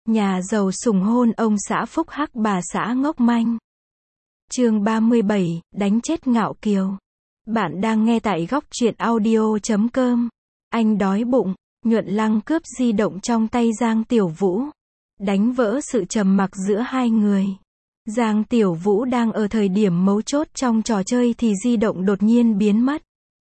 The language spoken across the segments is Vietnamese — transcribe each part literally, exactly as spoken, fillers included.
Nhà giàu sủng hôn ông xã phúc hắc bà xã ngốc manh. Chương ba mươi bảy, đánh chết ngạo kiều. Bạn đang nghe tại góc truyện audio chấm com. Anh đói bụng, Nhuận Lăng cướp di động trong tay Giang Tiểu Vũ. Đánh vỡ sự trầm mặc giữa hai người. Giang Tiểu Vũ đang ở thời điểm mấu chốt trong trò chơi thì di động đột nhiên biến mất.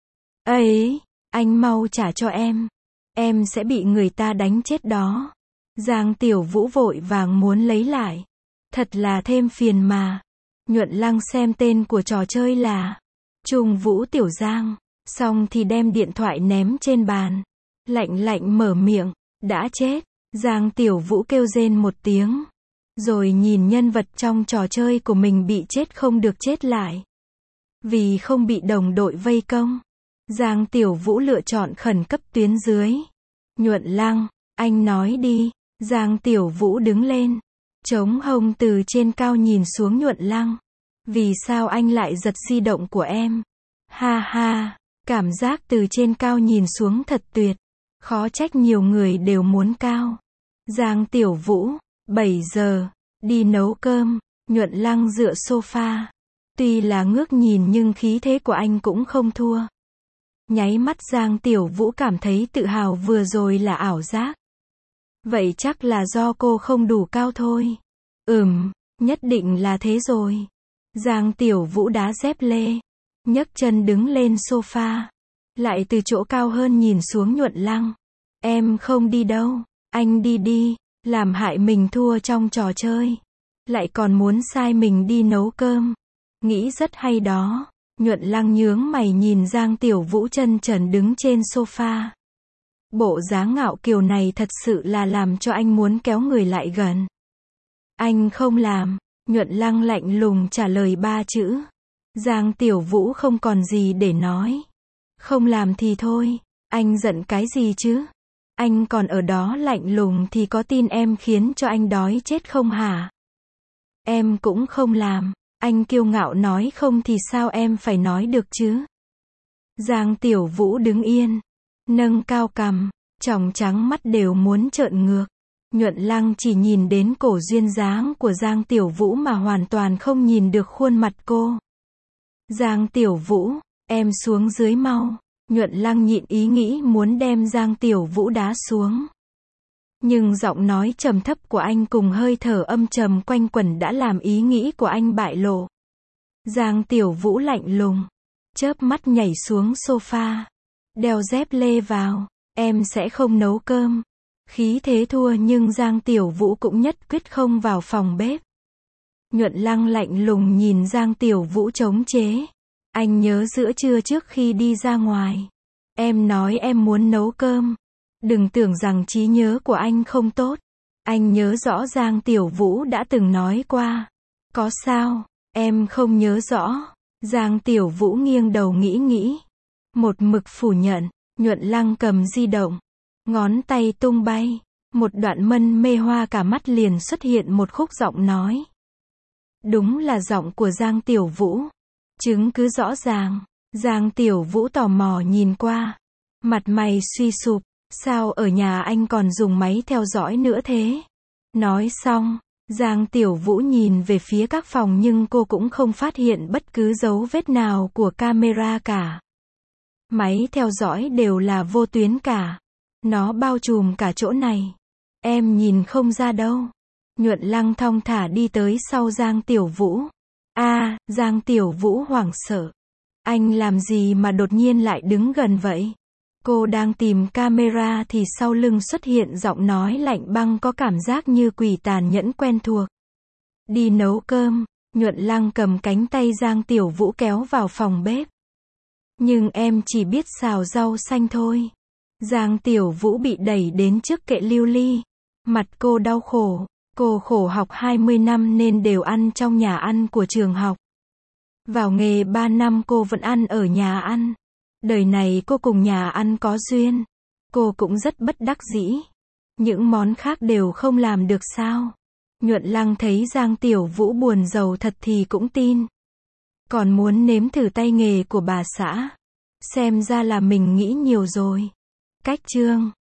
Ấy, anh mau trả cho em. Em sẽ bị người ta đánh chết đó. Giang Tiểu Vũ vội vàng muốn lấy lại. Thật là thêm phiền mà. Nhuận Lăng xem tên của trò chơi là Trung Vũ Tiểu Giang. Xong thì đem điện thoại ném trên bàn. Lạnh lạnh mở miệng. Đã chết. Giang Tiểu Vũ kêu rên một tiếng. Rồi nhìn nhân vật trong trò chơi của mình bị chết không được chết lại. Vì không bị đồng đội vây công. Giang Tiểu Vũ lựa chọn khẩn cấp tuyến dưới. Nhuận Lăng, anh nói đi. Giang Tiểu Vũ đứng lên. Chống hông từ trên cao nhìn xuống Nhuận Lăng. Vì sao anh lại giật di động của em? Ha ha, cảm giác từ trên cao nhìn xuống thật tuyệt. Khó trách nhiều người đều muốn cao. Giang Tiểu Vũ, bảy giờ, đi nấu cơm. Nhuận Lăng dựa sofa. Tuy là ngước nhìn nhưng khí thế của anh cũng không thua. Nháy mắt Giang Tiểu Vũ cảm thấy tự hào vừa rồi là ảo giác. Vậy chắc là do cô không đủ cao thôi. Ừm, nhất định là thế rồi. Giang Tiểu Vũ đá dép lê. Nhấc chân đứng lên sofa. Lại từ chỗ cao hơn nhìn xuống Nhuận Lăng. Em không đi đâu. Anh đi đi. Làm hại mình thua trong trò chơi. Lại còn muốn sai mình đi nấu cơm. Nghĩ rất hay đó. Nhuận Lăng nhướng mày nhìn Giang Tiểu Vũ chân trần đứng trên sofa. Bộ dáng ngạo kiều này thật sự là làm cho anh muốn kéo người lại gần. Anh không làm. Nhuận Lăng lạnh lùng trả lời ba chữ. Giang Tiểu Vũ không còn gì để nói. Không làm thì thôi. Anh giận cái gì chứ? Anh còn ở đó lạnh lùng thì có tin em khiến cho anh đói chết không hả? Em cũng không làm. Anh kiêu ngạo nói không thì sao em phải nói được chứ? Giang Tiểu Vũ đứng yên. Nâng cao cằm. Tròng trắng mắt đều muốn trợn ngược. Nhuận Lăng chỉ nhìn đến cổ duyên dáng của Giang Tiểu Vũ mà hoàn toàn không nhìn được khuôn mặt cô. Giang Tiểu Vũ, em xuống dưới mau. Nhuận Lăng nhịn ý nghĩ muốn đem Giang Tiểu Vũ đá xuống. Nhưng giọng nói trầm thấp của anh cùng hơi thở âm trầm quanh quẩn đã làm ý nghĩ của anh bại lộ. Giang Tiểu Vũ lạnh lùng. Chớp mắt nhảy xuống sofa. Đeo dép lê vào. Em sẽ không nấu cơm. Khí thế thua nhưng Giang Tiểu Vũ cũng nhất quyết không vào phòng bếp. Nhuận Lăng lạnh lùng nhìn Giang Tiểu Vũ chống chế. Anh nhớ giữa trưa trước khi đi ra ngoài. Em nói em muốn nấu cơm. Đừng tưởng rằng trí nhớ của anh không tốt. Anh nhớ rõ Giang Tiểu Vũ đã từng nói qua. Có sao, em không nhớ rõ. Giang Tiểu Vũ nghiêng đầu nghĩ nghĩ. Một mực phủ nhận. Nhuận Lăng cầm di động. Ngón tay tung bay. Một đoạn mân mê hoa cả mắt liền xuất hiện một khúc giọng nói. Đúng là giọng của Giang Tiểu Vũ. Chứng cứ rõ ràng. Giang Tiểu Vũ tò mò nhìn qua. Mặt mày suy sụp. Sao ở nhà anh còn dùng máy theo dõi nữa thế? Nói xong, Giang Tiểu Vũ nhìn về phía các phòng nhưng cô cũng không phát hiện bất cứ dấu vết nào của camera cả. Máy theo dõi đều là vô tuyến cả. Nó bao trùm cả chỗ này. Em nhìn không ra đâu. Nhuận Lăng thong thả đi tới sau Giang Tiểu Vũ. A, à, Giang Tiểu Vũ hoảng sợ. Anh làm gì mà đột nhiên lại đứng gần vậy? Cô đang tìm camera thì sau lưng xuất hiện giọng nói lạnh băng có cảm giác như quỷ tàn nhẫn quen thuộc. Đi nấu cơm. Nhuận Lăng cầm cánh tay Giang Tiểu Vũ kéo vào phòng bếp. Nhưng em chỉ biết xào rau xanh thôi. Giang Tiểu Vũ bị đẩy đến trước kệ lưu ly. Mặt cô đau khổ. Cô khổ học hai mươi năm nên đều ăn trong nhà ăn của trường học. Vào nghề ba năm cô vẫn ăn ở nhà ăn. Đời này cô cùng nhà ăn có duyên. Cô cũng rất bất đắc dĩ. Những món khác đều không làm được sao? Nhuận Lăng thấy Giang Tiểu Vũ buồn rầu thật thì cũng tin. Còn muốn nếm thử tay nghề của bà xã. Xem ra là mình nghĩ nhiều rồi. Cách chương